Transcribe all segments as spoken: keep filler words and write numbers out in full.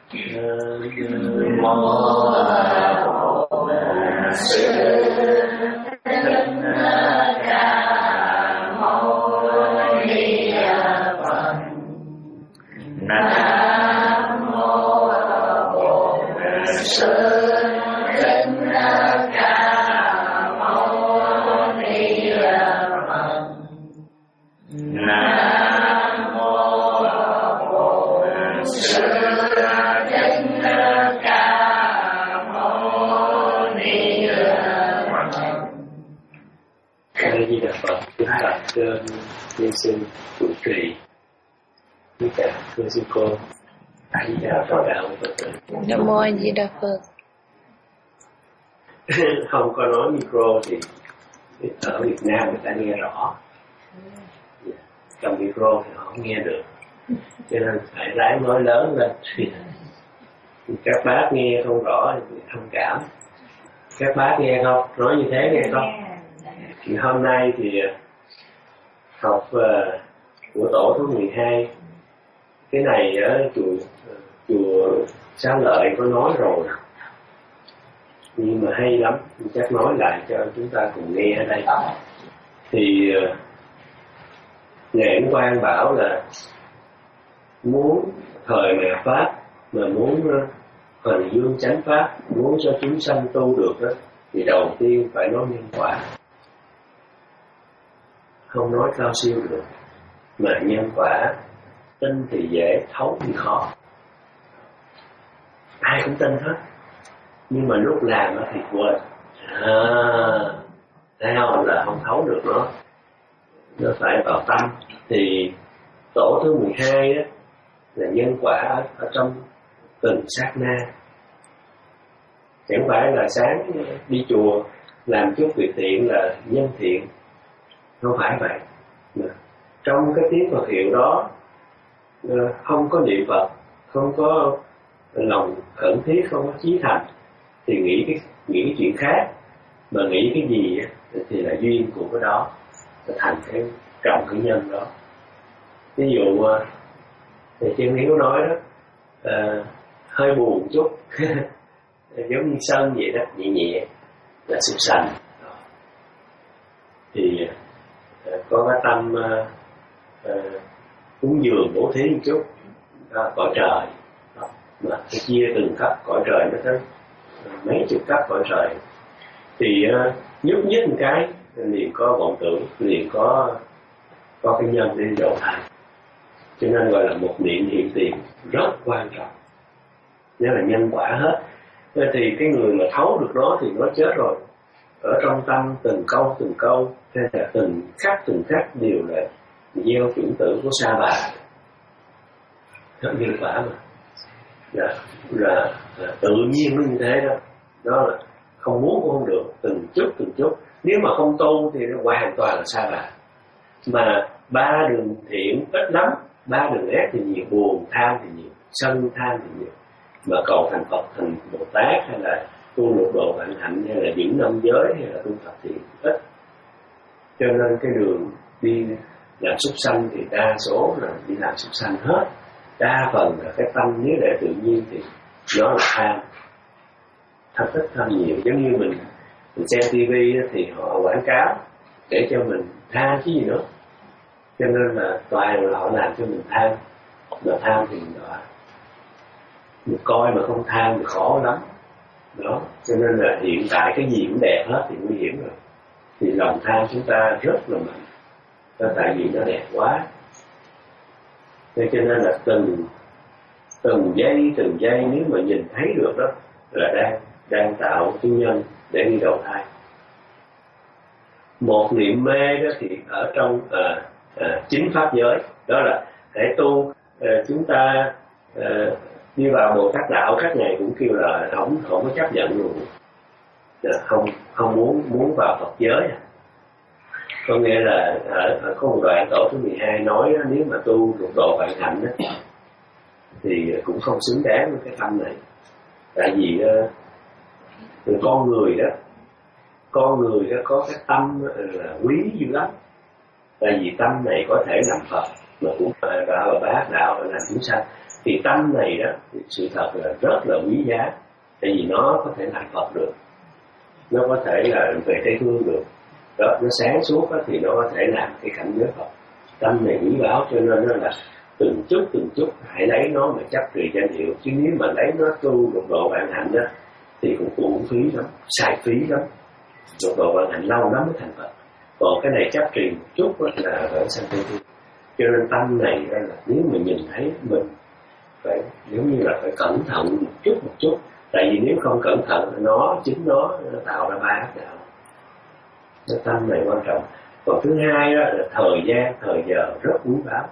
Nam mô Bổn Sư Thích Ca Mâu Ni Phật. Nam mô Bổn Sư Thích Ca Mâu Ni Phật. Nam mô Bổn Sư A Di Đà Phật. Chúng ta trên nhân sinh trụ trì với cả thưa sư cô. A Di Đà Phật. Đạo Phật tử. Nam mô A Di Đà Phật. Không có nói micro thì ở Việt Nam người ta nghe rõ, cầm micro thì họ không nghe được, cho nên phải ráng nói lớn lên. Các bác nghe không rõ thì thông cảm. Các bác nghe không? Nói như thế nghe không? Thì hôm nay thì học uh, của tổ thứ mười hai. Cái này ở chùa chùa Xá Lợi có nói rồi, nhưng mà hay lắm, chắc nói lại cho chúng ta cùng nghe ở đây. Thì uh, Ngài Ấn Quang bảo là muốn thời mạt Pháp mà muốn uh, Hoằng dương chánh Pháp, muốn cho chúng sanh tu được đó, thì đầu tiên phải nói nhân quả. Không nói cao siêu được, mà nhân quả tin thì dễ, thấu thì khó. Ai cũng tin hết, nhưng mà lúc làm thì quên. À, sao là không thấu được nó, nó phải vào tâm. Thì tổ thứ mười hai đó là nhân quả ở, ở trong từng sát na. Chẳng phải là sáng đi chùa làm chút việc thiện là nhân thiện, không phải vậy. Mà trong cái tiếng Phật hiệu đó không có niệm Phật, không có lòng khẩn thiết, không có chí thành, thì nghĩ cái nghĩ cái chuyện khác. Mà nghĩ cái gì thì là duyên của cái đó, thành cái trồng cái nhân đó. Ví dụ thầy Chân Hiếu nói đó, à, hơi buồn chút giống như sân vậy đó, nhẹ nhẹ là sụp sành. Thì uh, có cái tâm uh, uh, cúng dường bố thí một chút, uh, cõi trời đó. Mà cái chia từng cấp cõi trời nó tới uh, mấy chục cấp cõi trời. Thì uh, nhúc nhích một cái liền có vọng tưởng, liền có có cái nhân đi độ thai. Cho nên gọi là một niệm hiện tiền rất quan trọng, nghĩa là nhân quả hết. Thì cái người mà thấu được đó thì nó chết rồi. Ở trong tâm từng câu từng câu, hay là từng khắc từng khắc đều là gieo chủng tử của sa bà. Thật nhân quả mà. Là, là, là tự nhiên nó như thế đó. Đó là không muốn cũng không được, từng chút từng chút. Nếu mà không tu thì nó hoàn toàn là sa bà. Mà ba đường thiện ít lắm, ba đường ác thì nhiều, buồn tham thì nhiều, sân tham thì nhiều. Mà cầu thành Phật, thành Bồ Tát, hay là tu lục độ vạn hạnh, hay là giữ năm giới, hay là tu Phật thì ít. Cho nên cái đường đi làm súc sanh thì đa số là đi làm súc sanh hết. Đa phần là cái tâm nếu để tự nhiên thì nó là tham, tham thích tham nhiều. Giống như mình mình xem tivi thì họ quảng cáo để cho mình tham chứ gì nữa. Cho nên là toàn là họ làm cho mình tham. Mà tham thì mình đọa. Mình coi mà không tham thì khó lắm đó. Cho nên là hiện tại cái gì cũng đẹp hết thì nguy hiểm rồi. Thì lòng tham chúng ta rất là mạnh, đó tại vì nó đẹp quá. Thế cho nên là từng từng giây từng giây nếu mà nhìn thấy được đó là đang đang tạo cái nhân để đi đầu thai. Một niệm mê đó thì ở trong à, à, chính pháp giới đó là để tu à, chúng ta à, đi vào Bồ Tát đạo. Các ngày cũng kêu là không không có chấp nhận luôn, không không muốn muốn vào Phật giới. Có nghĩa là ở, ở có một đoạn tổ thứ mười hai nói đó, nếu mà tu lục độ vạn hạnh đó, thì cũng không xứng đáng với cái tâm này. Tại vì uh, con người đó con người đó có cái tâm là quý dữ lắm. Tại vì tâm này có thể làm Phật, mà cũng vào bát đạo làm chúng sanh. Thì tâm này đó, thì sự thật là rất là quý giá, tại vì nó có thể thành Phật được, nó có thể là về Tây Phương được, đó, nó sáng suốt đó, thì nó có thể làm cái cảnh giới Phật. Tâm này quý báu, cho nên nó là từng chút từng chút hãy lấy nó mà chấp trì danh hiệu, chứ nếu mà lấy nó tu một độ vạn hạnh đó thì cũng uổng phí lắm, xài phí lắm. Một độ vạn hạnh lâu lắm mới thành Phật, còn cái này chấp trì một chút đó là ở sanh Tây Phương. Cho nên tâm này đó là nếu mà nhìn thấy mình phải giống như là phải cẩn thận một chút một chút, tại vì nếu không cẩn thận nó chính nó, nó tạo ra ba ác đạo. Cái tâm này quan trọng. Còn thứ hai đó là thời gian, thời giờ rất quý báu.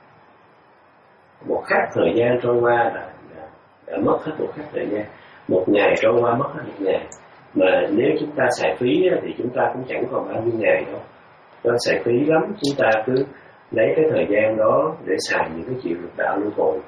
Một khắc thời gian trôi qua là đã, đã mất hết một khắc thời gian. Một ngày trôi qua mất hết một ngày. Mà nếu chúng ta xài phí thì chúng ta cũng chẳng còn bao nhiêu ngày đâu. Nó xài phí lắm, chúng ta cứ lấy cái thời gian đó để xài những cái chuyện lục đạo luân hồi.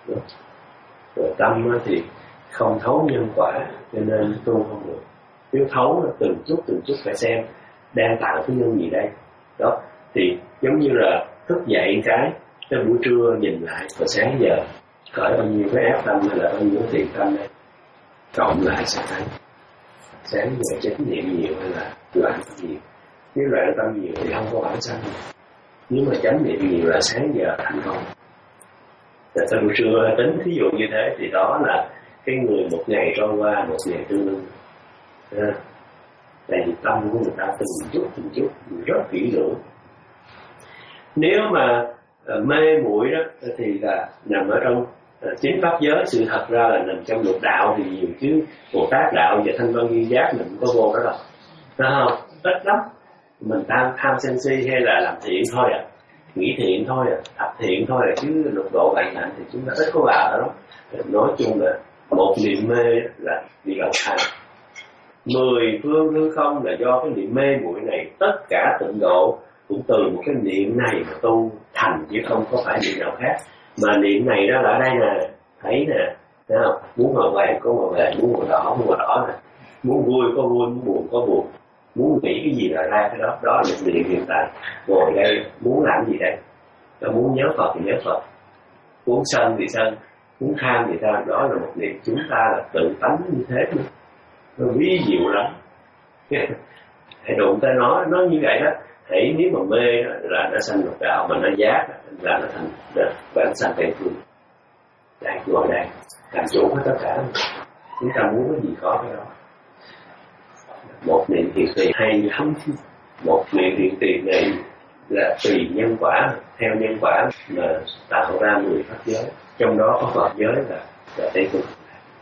Rồi tâm thì không thấu nhân quả, cho nên tu không được. Nếu thấu là từng chút từng chút phải xem đang tạo cái nhân gì đây. Đó, thì giống như là thức dậy cái tới buổi trưa nhìn lại, rồi sáng giờ khởi bao nhiêu cái ác tâm hay là bao nhiêu thiện tâm đây, cộng lại sẽ thấy sáng giờ chánh niệm nhiều hay là loạn tâm nhiều. Nếu loạn tâm nhiều thì không có bản sanh, nếu mà chánh niệm nhiều là sáng giờ thành công. Rồi tới buổi trưa tính thí dụ như thế thì đó là cái người một ngày trôi qua một ngày tương đương. À, tại vì tâm của người ta từng chút từng chút rất kỹ lưỡng. Nếu mà uh, mê muội đó thì là nằm ở trong uh, chính pháp giới, sự thật ra là nằm trong lục đạo thì nhiều, chứ Bồ Tát đạo và Thanh Văn Duy Giác mình không có vô đó đâu, phải không? Ít lắm. Mình tham tham sân si hay là làm thiện thôi à, nghĩ thiện thôi à, tập thiện thôi à, chứ lục độ vạn hạnh thì chúng ta ít có vào đó. Nói chung là một niệm mê là đi đầu thai. Mười phương hư không là do cái niệm mê muội này, tất cả tịnh độ cũng từ một cái niệm này mà tu thành, chứ không có phải niệm nào khác. Mà niệm này đó là ở đây nè, thấy nè, thấy không? Muốn màu vàng có màu vàng, muốn màu đỏ có màu đỏ nè, muốn vui có vui, muốn buồn có buồn, muốn nghĩ cái gì là ra cái đó. Đó là niệm hiện tại. Ngồi đây muốn làm gì đây? Nó muốn nhớ Phật thì nhớ Phật, muốn sân thì sân, muốn tham thì tham. Đó là một niệm. Chúng ta là tự tánh như thế nữa, nó ví diệu lắm. Hãy đụng tới nó, nó như vậy đó. Hãy nếu mà mê là nó sanh lục đạo, mà nó giác là nó thành bản sanh Tây Phương. Đây, ngồi đây làm chủ hết tất cả. Chúng ta muốn cái gì có cái đó. Một niệm thiện tiền hay lắm. Một niệm thiện tiền này là tùy nhân quả, theo nhân quả mà tạo ra mười pháp giới, trong đó có Phật giới là, là Tây Phương.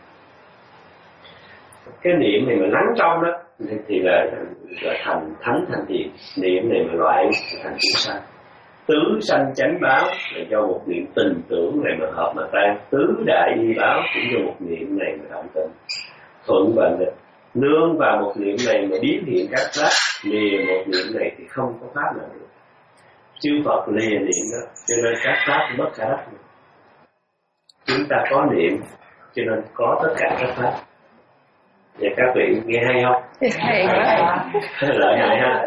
Cái niệm này mà lắng trong đó thì là, là thành thánh thành thiện. Niệm này mà loại thành chúng sanh. Tứ sanh chánh báo là do một niệm tình tưởng này mà hợp mà tan. Tứ đại y báo cũng do một niệm này mà động tình. Thuận và nghịch nương vào một niệm này mà biến hiện các pháp. Lìa một niệm này thì không có pháp nào được. Chư Phật lìa niệm đó, cho nên các pháp mất cả đất. Chúng ta có niệm cho nên có tất cả các pháp. Vậy các vị nghe hay không? Hay quá. Lợi hại ha.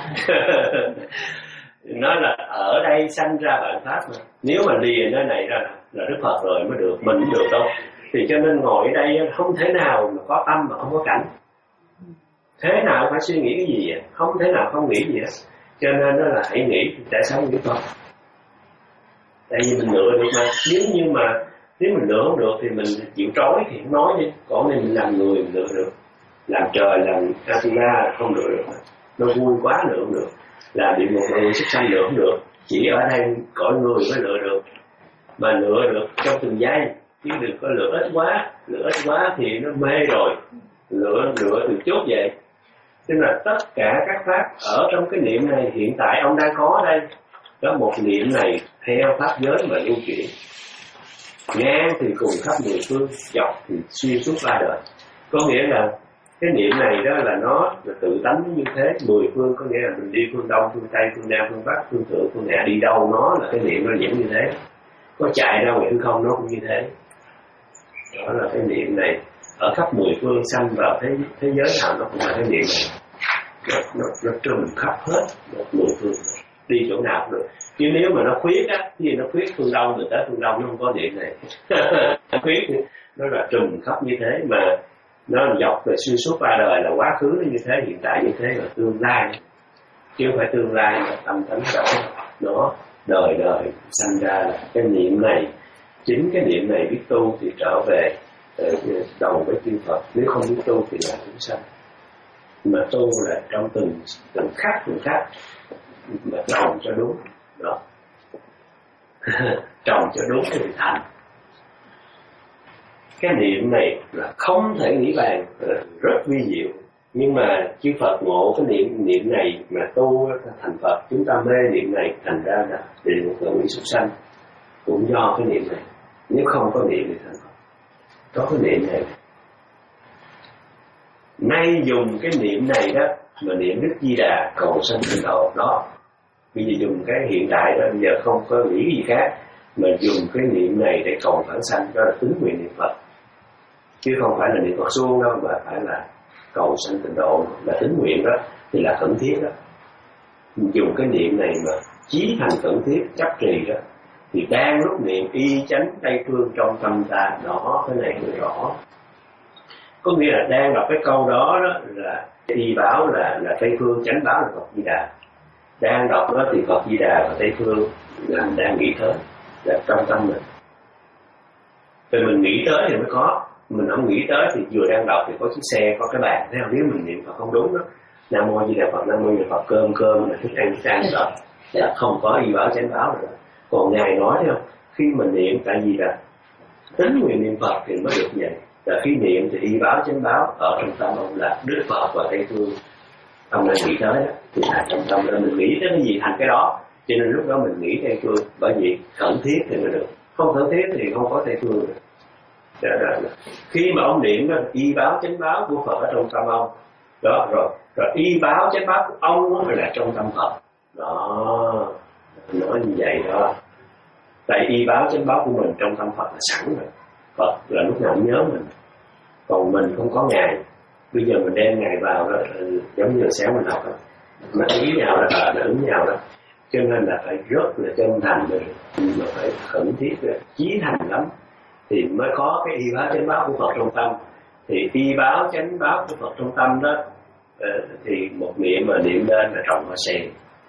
Nói là ở đây sanh ra vạn pháp mà. Nếu mà lìa nơi này ra là Đức Phật rồi mới được, mình được đâu. Thì cho nên ngồi ở đây không thể nào mà có tâm mà không có cảnh. Thế nào phải suy nghĩ cái gì vậy? Không thể nào không nghĩ gì hết. Cho nên đó là hãy nghĩ tại sao không nghĩ Phật. Tại vì mình lựa được mà. Nếu như mà nếu mình lựa không được thì mình chịu trói thì không nói đi. Còn nên mình làm người mình lựa được. Làm trời, làm Atula không lựa được. Nó vui quá lựa không được. Làm địa ngục người xuất sanh lựa không được. Chỉ ở đây cõi người mới lựa được. Mà lựa được trong từng giây. Chứ đừng có lựa ít quá. Lựa ít quá thì nó mê rồi. Lựa lựa từ chốt vậy. Tức là tất cả các pháp ở trong cái niệm này hiện tại ông đang có ở đây. Đó một niệm này theo pháp giới mà lưu chuyển. Ngang thì cùng khắp mười phương, dọc thì xuyên suốt ba đời. Có nghĩa là cái niệm này đó là nó là tự tánh như thế. Mười phương có nghĩa là mình đi phương Đông, phương Tây, phương Nam, phương Bắc, phương Thượng, phương Hạ, đi đâu nó là cái niệm nó vẫn như thế. Có chạy ra ngoài hư không nó cũng như thế. Đó là cái niệm này ở khắp mười phương sanh vào thế, thế giới nào nó cũng là cái niệm này. Nó, nó, nó trùm khắp hết một mười phương. đi chỗ nào cũng được. Chứ nếu mà nó khuyết á, thì nó khuyết phương đông rồi tới phương đông nó không có niệm này. Khuyết nó là trùm khắp như thế, mà nó dọc về xuyên suốt ba đời, là quá khứ nó như thế, hiện tại như thế, là tương lai chứ không phải tương lai mà tâm tánh rõ. Nó đời đời sanh ra là cái niệm này, chính cái niệm này biết tu thì trở về đồng với chư Phật, nếu không biết tu thì là chúng sanh. Mà tu là trong từng từng khắc từng khắc mà trồng cho đúng đó. Trồng cho đúng thì thành. Cái niệm này là không thể nghĩ bàn, rất vi diệu. Nhưng mà chư Phật ngộ cái niệm niệm này mà tu thành Phật, chúng ta mê niệm này thành ra là địa ngục ngạ quỷ súc sanh cũng do cái niệm này. Nếu không có niệm thì thành Phật. Có cái niệm này. Nay dùng cái niệm này đó mà niệm Đức Di Đà cầu sanh tịnh độ đó. Bây giờ dùng cái hiện tại đó, bây giờ không có nghĩ gì khác, mà dùng cái niệm này để cầu phản sanh, đó là tính nguyện niệm Phật, chứ không phải là niệm Phật suông đâu, mà phải là cầu sanh tịnh độ, là tính nguyện đó, thì là khẩn thiết đó. Dùng cái niệm này mà chí thành khẩn thiết chấp trì đó, thì đang lúc niệm y chánh Tây phương trong tâm ta đó. Cái này hiểu rõ, có nghĩa là đang đọc cái câu đó đó là y báo là là Tây phương, chánh báo là Phật Di Đà. Đang đọc đó thì Phật Di Đà và Tây phương là đang nghĩ tới, là trong tâm mình. Rồi mình nghĩ tới thì mới có, mình không nghĩ tới thì vừa đang đọc thì có chiếc xe, có cái bàn. Thế nếu mình niệm Phật không đúng đó, Nam Mô Di Đà Phật, Nam Mô Di Đà Phật, cơm cơm là thức ăn thức ăn đó, là không có y báo chánh báo nữa. Còn Ngài nói thấy không, khi mình niệm, tại vì là tính nguyện niệm Phật thì mới được vậy. Là khi niệm thì y báo chánh báo ở trong tâm ông là Đức Phật và Tây phương. Ông đang nghĩ tới đó, thì là trong tâm là mình nghĩ tới cái gì thành cái đó. Cho nên lúc đó mình nghĩ Tây phương, bởi vì khẩn thiết thì mới được. Không khẩn thiết thì không có Tây phương được. Đó, đó, đó. Khi mà ông niệm đó, y báo chánh báo của Phật ở trong tâm ông. Đó, rồi, rồi y báo chánh báo của ông là trong tâm Phật. Đó, nói như vậy đó. Tại y báo chánh báo của mình trong tâm Phật là sẵn rồi. Phật là lúc nào cũng nhớ mình. Còn mình không có Ngài. Bây giờ mình đem Ngài vào đó, giống như sáng mình học đó, nó ý nhau đó, nó ứng nhau đó. Cho nên là phải rất là chân thành rồi, mà phải khẩn thiết rồi, chí thành lắm thì mới có cái y báo chánh báo của Phật trong tâm. Thì y báo chánh báo của Phật trong tâm đó, thì một niệm mà niệm lên là trồng hoa sen.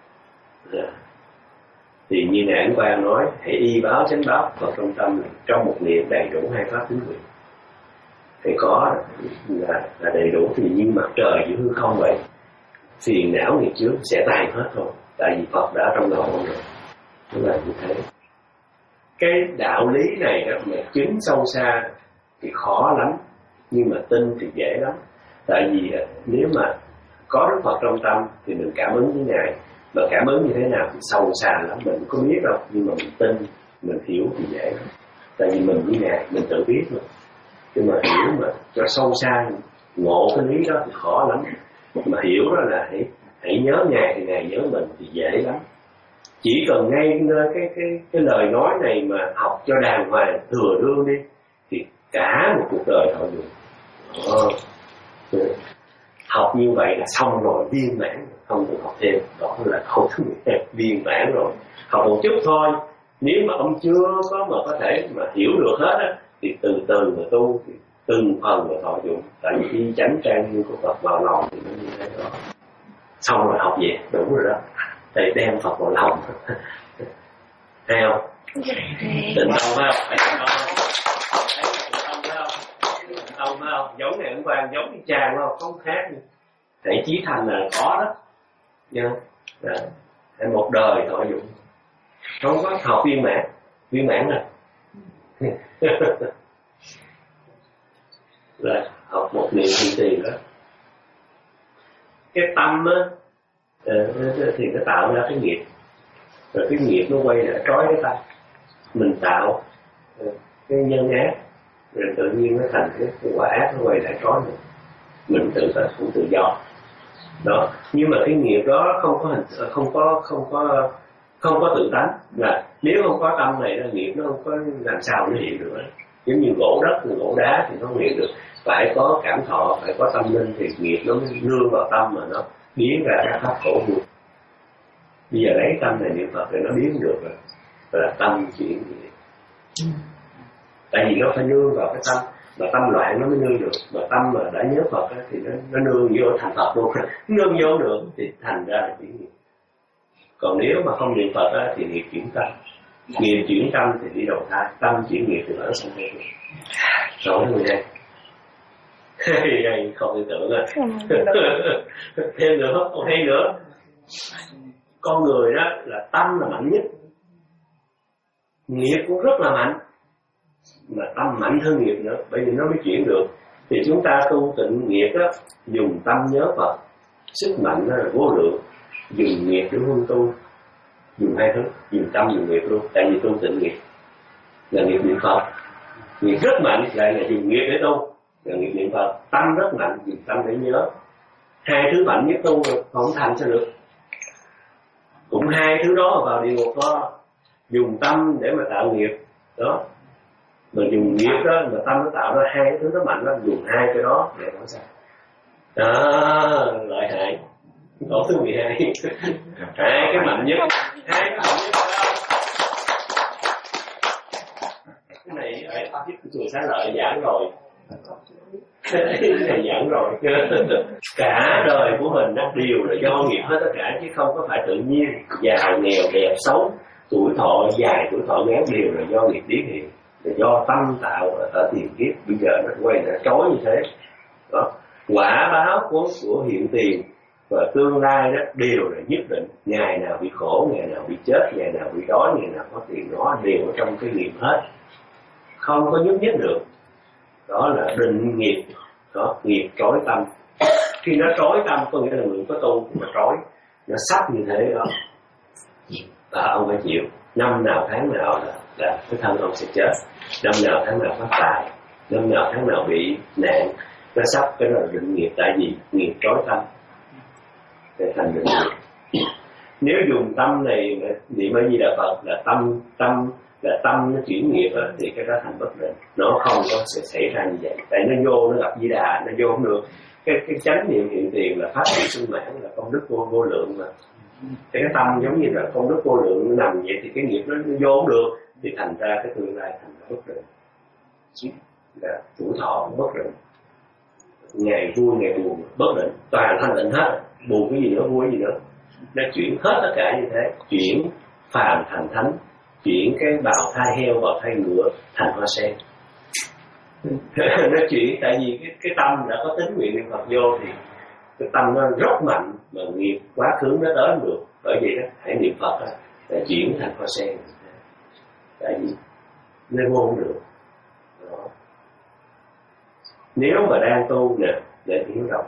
Thì như nãy anh Quang nói, hãy y báo chánh báo Phật trong tâm, trong một niệm đầy đủ hai pháp tính nguyện. Thì có là, là đầy đủ, thì như mặt trời giữa hư không vậy, phiền não nghiệp chướng sẽ tan hết thôi, tại vì Phật đã trong lòng rồi. Nó là như thế. Cái đạo lý này đó mà chứng sâu xa thì khó lắm, nhưng mà tin thì dễ lắm. Tại vì nếu mà có Đức Phật trong tâm thì mình cảm ứng với Ngài, mà cảm ứng như thế nào thì sâu xa lắm, mình không có biết đâu, nhưng mà mình tin, mình hiểu thì dễ lắm. Tại vì mình với Ngài, mình tự biết mà. Nhưng mà hiểu mà cho sâu xa, ngộ cái lý đó thì khó lắm. Mà hiểu đó là hãy, hãy nhớ Ngài thì Ngài nhớ mình thì dễ lắm. Chỉ cần ngay cái, cái, cái lời nói này mà học cho đàng hoàng, thừa đương đi, thì cả một cuộc đời họ dùng. Đó. Học như vậy là xong rồi, viên mãn, không cần học thêm. Đó là không thứ viên mãn rồi. Học một chút thôi. Nếu mà ông chưa có mà có thể mà hiểu được hết á, thì từ từ mà tu, thì từng phần mà thọ dụng. Tại vì khi chánh trang như của Phật vào lòng thì nó như thế đó. Xong rồi học về, đúng rồi đó. Thầy đem Phật vào lòng. Thấy không? Tịnh tâm phải không? Phải tịnh tâm không? Thấy tịnh tâm phải không? Tịnh tâm phải không? Giống ngày hôm qua, giống như tràng không? Không khác. Thầy chí thành là có đó. Nha. Thầy một đời thọ dụng. Không có học viên mãn. Viên mãn rồi. Là học một niệm thì tiền đó. Cái tâm á thì nó tạo ra cái nghiệp, rồi cái nghiệp nó quay lại trói cái tâm. Mình tạo cái nhân ác, rồi tự nhiên nó thành cái quả ác, nó quay lại trói mình. Mình tự ta cũng tự do đó. Nhưng mà cái nghiệp đó không có hình, không có không có không có tự tánh. Là nếu không có tâm này là nghiệp nó không có làm sao nó hiện được đó. Giống như gỗ đất, gỗ đá thì nó không hiện được. Phải có cảm thọ, phải có tâm linh thì nghiệp nó mới nương vào tâm mà nó biến ra các pháp khổ vui. Bây giờ lấy tâm này niệm Phật thì nó biến được rồi, là tâm chuyển nghiệp. Tại vì nó phải nương vào cái tâm, mà tâm loạn nó mới nương được, mà tâm mà đã nhớ Phật á, thì nó, nó nương vô thành Phật luôn, nương vô được thì thành ra là chuyển nghiệp. Còn nếu mà không niệm Phật á, thì nghiệp chuyển tâm, nghiệp chuyển tâm thì đi đầu thai, tâm chuyển nghiệp thì ở sanh đây. Nói người đây, đây không thể tưởng à. Thêm nữa, còn hay nữa, con người đó là tâm là mạnh nhất, nghiệp cũng rất là mạnh, mà tâm mạnh hơn nghiệp nữa, bởi vì nó mới chuyển được. Thì chúng ta tu tịnh nghiệp đó, dùng tâm nhớ Phật, sức mạnh nó là vô lượng, dùng nghiệp để huân tu, dùng hai thứ, dùng tâm dùng nghiệp luôn. Tại vì tu tịnh nghiệp là nghiệp niệm Phật, nghiệp rất mạnh, lại là dùng nghiệp để tu, là nghiệp niệm Phật. Tâm rất mạnh, dùng tâm để nhớ. Hai thứ mạnh nhất tu rồi, không thành sao được. Cũng hai thứ đó vào địa ngục đó, dùng tâm để mà tạo nghiệp đó, mà dùng nghiệp đó mà tâm nó tạo ra hai cái thứ nó mạnh lắm, dùng hai cái đó để nói sao đó, lợi hại. Tổ thứ mười hai, hai cái mạnh nhất, hai cái mạnh nhất đó. Cái này ở giúp chùa Xá Lợi giảng rồi, cái này giảng rồi. Cả đời của mình nó đều là do nghiệp hết tất cả, chứ không có phải tự nhiên. Già nghèo đẹp xấu, tuổi thọ dài tuổi thọ ngắn đều là do nghiệp biến hiện, là do tâm tạo ở tiền kiếp. Bây giờ nó quay lại trói như thế đó. Quả báo của, của hiện tiền và tương lai đó đều là nhất định. Ngày nào bị khổ, ngày nào bị chết, ngày nào bị đói, ngày nào có tiền, nó đều ở trong cái nghiệp hết, không có nhúc nhích được. Đó là định nghiệp đó, nghiệp trói tâm. Khi nó trói tâm có nghĩa là người có tu mà trói, nó sắp như thế đó, và ông phải chịu. Năm nào tháng nào là, là cái thân ông sẽ chết, năm nào tháng nào phát tài, năm nào tháng nào bị nạn, nó sắp. Cái đó là định nghiệp. Tại vì nghiệp trói tâm để thành định nghiệp. Nếu dùng tâm này niệm A Di Đà Phật là tâm tâm là tâm nó chuyển nghiệp đó, thì cái đó thành bất định, nó không có sẽ xảy ra như vậy. Tại nó vô nó gặp Di Đà, nó vô không được. Cái cái chánh niệm hiện tiền là phát triển sung mãn, là công đức vô vô lượng mà. Cái tâm giống như là công đức vô lượng nó nằm vậy, thì cái nghiệp nó, nó vô không được, thì thành ra cái tương lai thành ra bất định. Là tuổi thọ bất định, ngày vui ngày buồn bất định, toàn thanh định hết, buồn cái gì nữa vui cái gì nữa. Nó chuyển hết tất cả như thế, chuyển phàm thành thánh, chuyển cái bào thai heo vào thai ngựa thành hoa sen. Nó chuyển, tại vì cái, cái tâm đã có tính nguyện niệm Phật vô thì cái tâm nó rất mạnh, mà nghiệp quá khứ nó tới được. Bởi vậy đó, hãy niệm Phật đó, là chuyển thành hoa sen. Tại vì nó vô không được đó. Nếu mà đang tu nè, để hiểu rộng,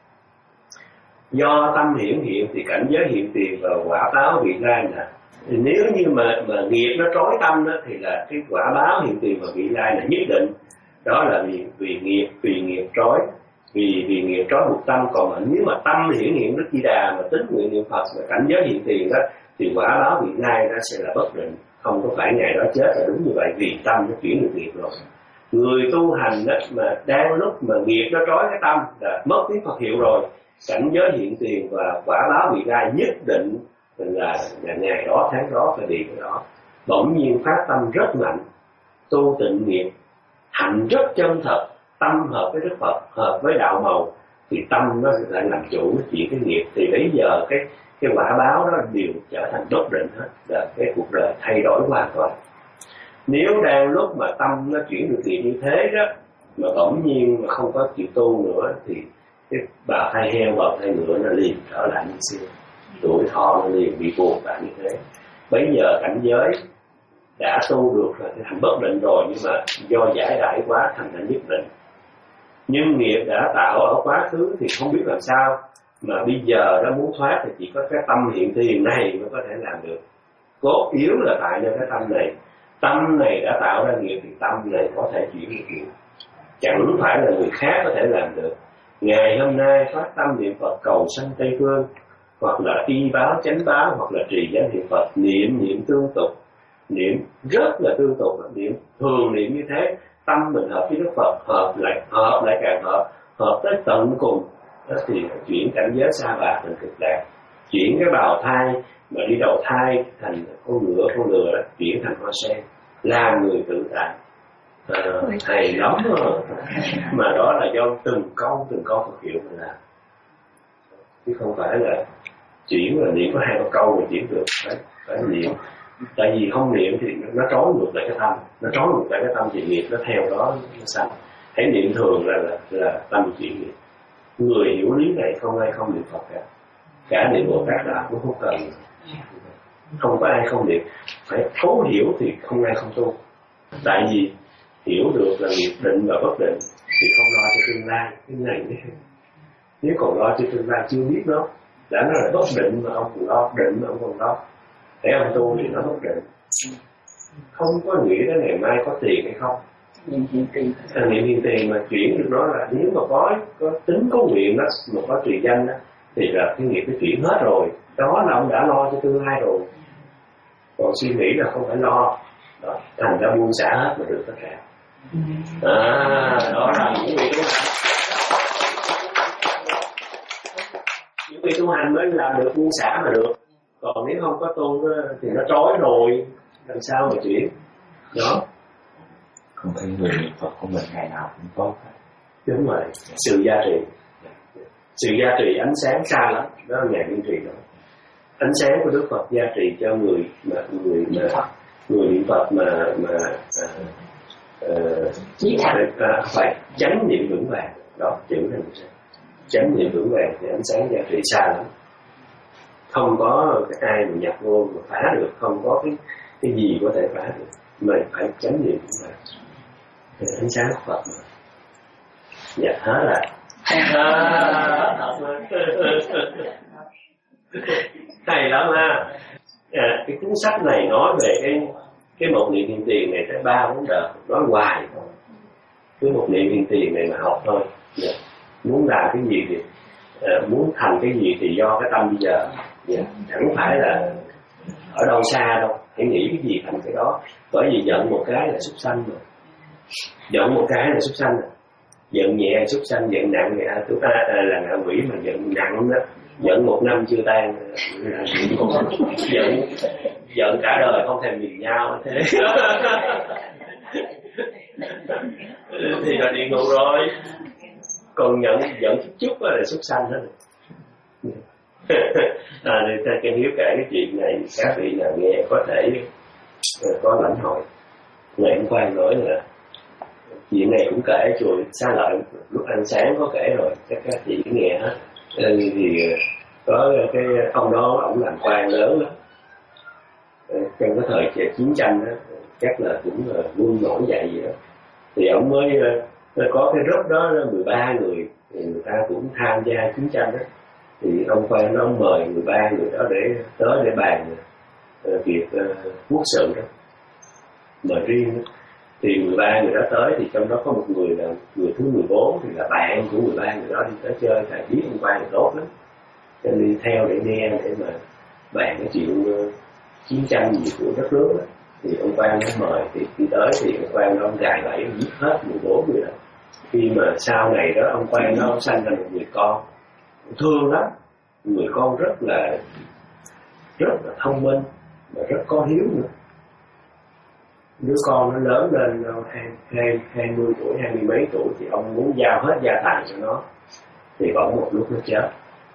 do tâm hiển hiện thì cảnh giới hiện tiền và quả báo vị lai nè. Thì nếu như mà, mà nghiệp nó trói tâm đó, thì là cái quả báo hiện tiền và vị lai là nhất định. Đó là vì, vì nghiệp, vì nghiệp trói, vì vì nghiệp trói buộc tâm. Còn mà nếu mà tâm hiển hiện Đức Di Đà mà tính nguyện niệm Phật và cảnh giới hiện tiền đó, thì quả báo vị lai nó sẽ là bất định, không có phải ngày đó chết là đúng như vậy, vì tâm nó chuyển được nghiệp rồi. Người tu hành đó mà đang lúc mà nghiệp nó trói cái tâm là mất tiếng Phật hiệu rồi, cảnh giới hiện tiền và quả báo vị lai nhất định là, là ngày đó tháng đó phải đi cái đó. Bỗng nhiên phát tâm rất mạnh, tu tịnh nghiệp, hạnh rất chân thật, tâm hợp với Đức Phật, hợp với đạo màu, thì tâm nó lại làm chủ nó chuyển cái nghiệp. Thì bây giờ cái cái quả báo đó đều trở thành bất định hết, là cái cuộc đời thay đổi hoàn toàn. Nếu đang lúc mà tâm nó chuyển được nghiệp như thế đó, mà bỗng nhiên mà không có chịu tu nữa, thì cái bào thai heo, bào thai ngựa nó liền trở lại như xưa, tuổi thọ nó liền bị buộc lại như thế. Bây giờ cảnh giới đã tu được là thành bất định rồi, nhưng mà do giải đãi quá thành ra nhất định. Nhưng nghiệp đã tạo ở quá khứ thì không biết làm sao, mà bây giờ nó muốn thoát thì chỉ có cái tâm hiện tiền này mới có thể làm được. Cốt yếu là tại do cái tâm này. Tâm này đã tạo ra nghiệp thì tâm này có thể chuyển được nghiệp, chẳng phải là người khác có thể làm được. Ngày hôm nay phát tâm niệm Phật cầu sanh Tây Phương, hoặc là y báo chánh báo, hoặc là trì danh hiệu Phật, niệm niệm tương tục, niệm rất là tương tục, niệm thường niệm như thế, tâm mình hợp với Đức Phật, hợp lại hợp lại càng hợp, hợp tới tận cùng đó, thì chuyển cảnh giới sa bạc thành cực lạc. chuyển cái bào thai mà đi đầu thai thành con ngựa con lừa đó, chuyển thành hoa sen, làm người tự tại. À, hay lắm rồi. Mà đó là do từng câu từng câu Phật hiệu mà làm, chứ không phải là chuyển là niệm có hai ba câu mà chuyển được, phải phải niệm. Tại vì không niệm thì nó trói ngược lại cái tâm, nó trói ngược lại cái tâm thì nghiệp nó theo đó nó sanh. Hãy niệm thường là là, là tâm chuyển nghiệp. Người hiểu lý này không ai không niệm Phật cả, cả niệm Bồ Tát Đạo cũng không cần, không có ai không niệm. Phải thấu hiểu thì không ai không tu. Tại vì hiểu được là nghiệp định và bất định thì không lo cho tương lai. Cái này nếu còn lo cho tương lai chưa biết nó, đã nói là bất định mà ông còn lo, định mà ông còn lo. Để ông tu thì nó bất định, không có nghĩ đến ngày mai có tiền hay không. Niệm hiện tiền, à, niệm hiện tiền mà chuyển được nó là nếu mà có có tính có nguyện đó, mà có trì danh đó, thì là cái nghiệp nó chuyển hết rồi. Đó là ông đã lo cho tương lai rồi. Còn suy nghĩ là không phải lo, đó, thành ra buông xả hết mà được tất cả. À, đó là những vị tu hành. Những vị tu hành mới làm được buông xả mà được. Còn nếu không có tu thì nó trói rồi, làm sao mà chuyển. Đó. Không thấy người niệm Phật của mình ngày nào cũng tốt. Đúng rồi, sự gia trì. Sự gia trì ánh sáng xa lắm, đó là ngày niệm trì đó. Ánh sáng của Đức Phật gia trì cho người mà người mà người niệm Phật mà mà à, à, à, phải chánh niệm vững vàng. Đó, chữ này chánh niệm vững vàng thì ánh sáng gia trì xa lắm. Không có cái ai mà nhập vô mà phá được, không có cái cái gì có thể phá được. Mình phải chánh niệm vững vàng. Thì ánh sáng của Phật mà. Dạ hết là. Hay lắm ha. À, cái cuốn sách này nói về cái cái một niệm hiện tiền này tới ba bốn đợt nói hoài thôi. Cái một niệm hiện tiền này mà học thôi. Dạ. Muốn làm cái gì thì uh, muốn thành cái gì thì do cái tâm bây giờ. Dạ. Chẳng phải là ở đâu xa đâu. Hãy nghĩ cái gì thành cái đó. Bởi vì giận một cái là súc sanh mà. Giận một cái là súc sanh. Giận nhẹ súc sanh, giận nặng thì chúng ta là ngạ quỷ, mà giận nặng đó, giận một năm chưa tan, giận giận cả đời không thèm nhìn nhau thế thì là địa ngục rồi. Còn nhận giận chút chút là súc sanh hết. À, thì ta Kinh Hiếu kể cái chuyện này, các vị nào nghe có thể có lãnh hội. Ngày hôm qua nói là chuyện này cũng kể chùa Xá Lợi lúc ăn sáng có kể rồi, chắc các chị nghe hết. Thì có cái ông đó, ông làm quan lớn lắm trong cái thời chiến tranh đó, chắc là cũng là quân nổi dậy gì đó. Thì ông mới có cái group đó mười ba người, thì người ta cũng tham gia chiến tranh đó. Thì ông quan đó ông mời mười ba người đó để tới để bàn việc quốc sự đó, mời riêng đó. Thì mười ba người đó tới, thì trong đó có một người là người thứ mười bốn, thì là bạn của mười ba người đó đi tới chơi, tại biết ông quan là tốt lắm, cho nên đi theo để nghe, để mà bàn cái chuyện uh, chiến tranh gì của đất nước đó. Thì ông quan nó mời, thì đi tới thì ông quan đó ông gài bẫy, ông giết hết mười bốn người đó. Khi mà sau này đó ông quan nó sanh ra một người con, thương lắm, người con rất là rất là thông minh và rất có hiếu nữa. Đứa con nó lớn lên hai, hai, hai mươi tuổi, hai mươi mấy tuổi, thì ông muốn giao hết gia tài cho nó. Thì bỗng một lúc nó chết.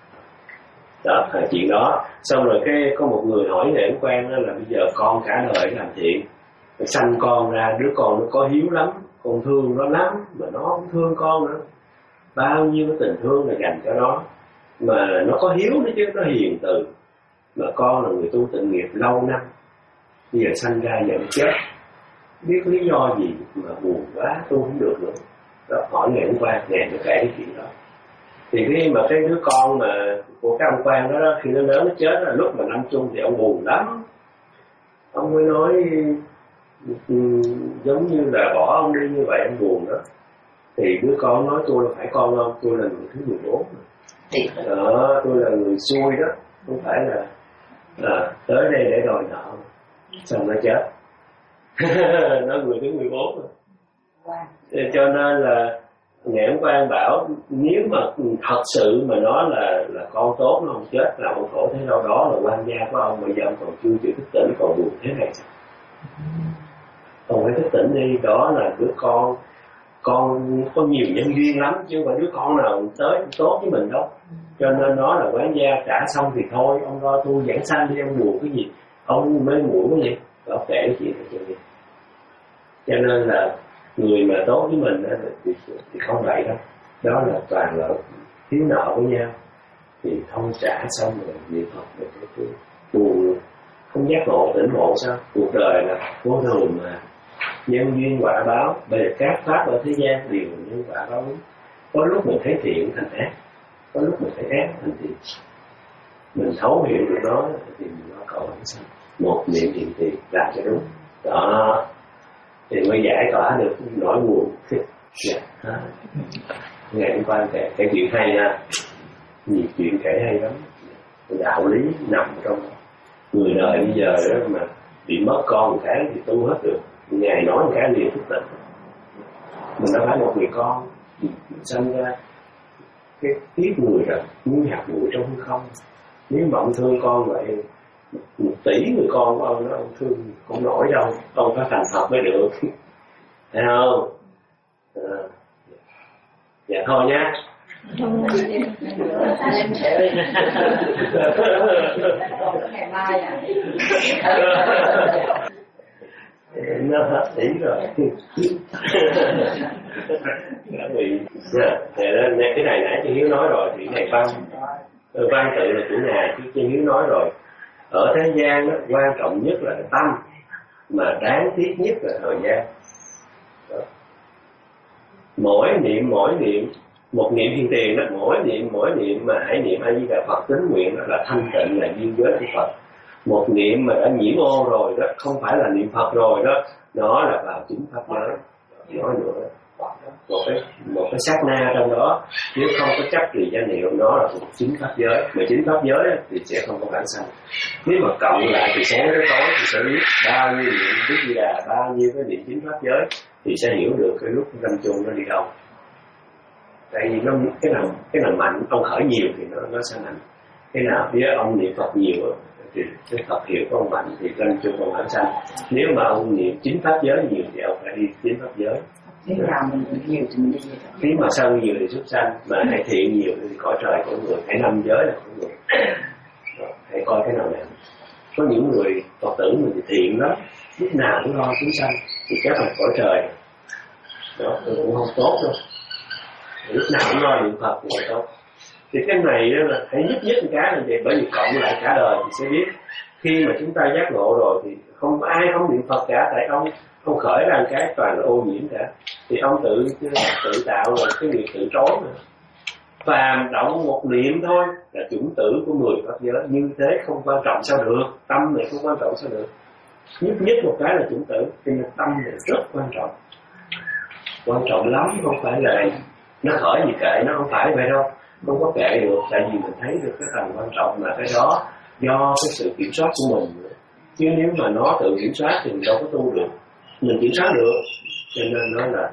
Đó, là chuyện đó. Xong rồi cái có một người hỏi Lễ Quan là bây giờ con cả đời làm thiện, sanh con ra, đứa con nó có hiếu lắm, con thương nó lắm, mà nó không thương con nữa. Bao nhiêu cái tình thương là dành cho nó, mà nó có hiếu nữa chứ, nó hiền từ. Mà con là người tu tịnh nghiệp lâu năm, bây giờ sanh ra giờ nó chết, biết lý do gì mà buồn quá, tu không được nữa. Đó, hỏi ngày hôm qua, ngày nó kể cái chuyện đó. Thì khi mà cái đứa con mà của cái ông quan đó, đó khi nó lớn nó chết là lúc mà năm chung thì ông buồn lắm. Ông mới nói um, giống như là bỏ ông đi như vậy, ông buồn đó. Thì đứa con nói tôi là phải con không, tôi là người thứ mười bốn. Đó, tôi là người xui đó, không phải là à, tới đây để đòi nợ. Xong nó chết. Nó người thứ mười bốn rồi. Wow. Cho nên là ngày hôm qua bảo nếu mà thật sự mà nói là là con tốt nó không chết là ông khổ thế đâu, đó là quan gia của ông, bây giờ ông còn chưa chịu thức tỉnh còn buồn thế này sao? Ông phải thức tỉnh đi, đó là đứa con con có nhiều nhân duyên lắm chứ không phải đứa con nào tới tốt với mình đâu. Cho nên nó là quán gia trả xong thì thôi, ông lo tu giảng sanh đi, ông buồn cái gì, ông mới muộn cái gì, có kể chuyện này chuyện gì. Cho nên là người mà tốt với mình thì, thì không vậy đâu, đó là toàn là thiếu nợ với nhau, thì không trả xong rồi niệm Phật được cái thứ buồn, không giác ngộ tỉnh ngộ sao? Cuộc đời là vô thường mà, nhân duyên quả báo, bây giờ các pháp ở thế gian đều là nhân quả báo ứng. Có lúc mình thấy thiện thành ác, có lúc mình thấy ác thành thiện, mình thấu hiểu được nó thì mình nó cầu bản sanh, một niệm thiện thiện làm cho đúng đó thì mới giải tỏa được nỗi buồn. Ngày hôm qua kể cái chuyện hay ha, nhiều chuyện kể hay lắm, đạo lý nằm trong người đời bây giờ đó, mà bị mất con một cái thì tu hết được, ngày nói một cái liền thức tỉnh. Mình đã phải một người con mình sinh ra cái tiếc người rồi, như hạt bụi trong hư không. Nếu mà ông thương con vậy, một tỷ người con của ông nó ông thương không nổi đâu, ông phải thành Phật mới được, thấy không? À, dạ thôi nhá. Ngày mai à? Nó hết ý rồi. Đã bị cái này nãy chị Hiếu nói rồi, thì này văn văn tự là của ngài chứ chị Hiếu nói rồi. Ở thế gian đó, quan trọng nhất là tâm, mà đáng tiếc nhất là thời gian. Đó. Mỗi niệm mỗi niệm, một niệm thiên tiền đó, mỗi niệm mỗi niệm mà hãy niệm A Di Đà Phật tín nguyện đó là thanh tịnh, là duyên giới của Phật. Một niệm mà đã nhiễm ô rồi đó, không phải là niệm Phật rồi đó, nó là vào chính pháp giới. Nói nữa, một cái một cái sát na trong đó, nếu không có chấp trì danh hiệu, nó là một chính pháp giới. Mà chính pháp giới thì sẽ không có bản sanh. Nếu mà cộng lại từ sáng tới tối thì sẽ biết bao nhiêu niệm Đức Di Đà, bao nhiêu cái niệm chính pháp giới, thì sẽ hiểu được cái lúc lâm chung nó đi đâu. Tại vì nó cái nào cái nào mạnh, ông khởi nhiều thì nó nó sẽ mạnh. Cái nào phía ông niệm Phật nhiều thì cái Phật hiệu của ông mạnh thì lâm chung ông bản sanh. Nếu mà ông niệm chính pháp giới nhiều thì ông phải đi chính pháp giới. Thế nào mình nhiều thì mình đi gì đó. Nếu mà sân nhiều thì súc sanh, mà hãy thiện nhiều thì cõi trời của người, hãy năm giới là của người. Rồi, hãy coi cái nào nè. Có những người Phật tử mình thì thiện lắm, lúc nào cũng lo chúng sanh thì chắc là cõi trời. Đó, tôi cũng không tốt đâu. Lúc nào cũng lo niệm Phật thì phải tốt. Thì cái này đó là hãy nhất nhất một cái là vậy, bởi vì cộng lại cả đời thì sẽ biết. Khi mà chúng ta giác ngộ rồi thì không ai không niệm Phật cả, tại ông không khởi ra cái toàn là ô nhiễm cả, thì ông tự tự tạo rồi cái việc tự trốn mà. Phàm động một niệm thôi là chủng tử của mười pháp giới, như thế không quan trọng sao được, tâm này không quan trọng sao được. Nhất nhất một cái là chủng tử, cho nên tâm này rất quan trọng, quan trọng lắm, không phải là nó khởi gì kệ, nó không phải vậy đâu, không có kệ được, tại vì mình thấy được cái tầm quan trọng là cái đó do cái sự kiểm soát của mình. Chứ nếu mà nó tự kiểm soát thì mình đâu có tu được, mình kiểm soát được, cho nên nó là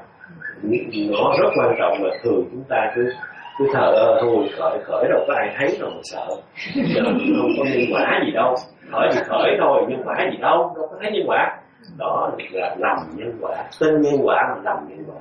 nó rất quan trọng. Mà thường chúng ta cứ cứ thở ơ thôi, khởi khởi đâu có ai thấy đâu mà sợ, không có nhân quả gì đâu, khởi thì khởi thôi, nhân quả gì đâu, đâu có thấy nhân quả. Đó là lầm nhân quả, tin nhân quả mà lầm nhân quả,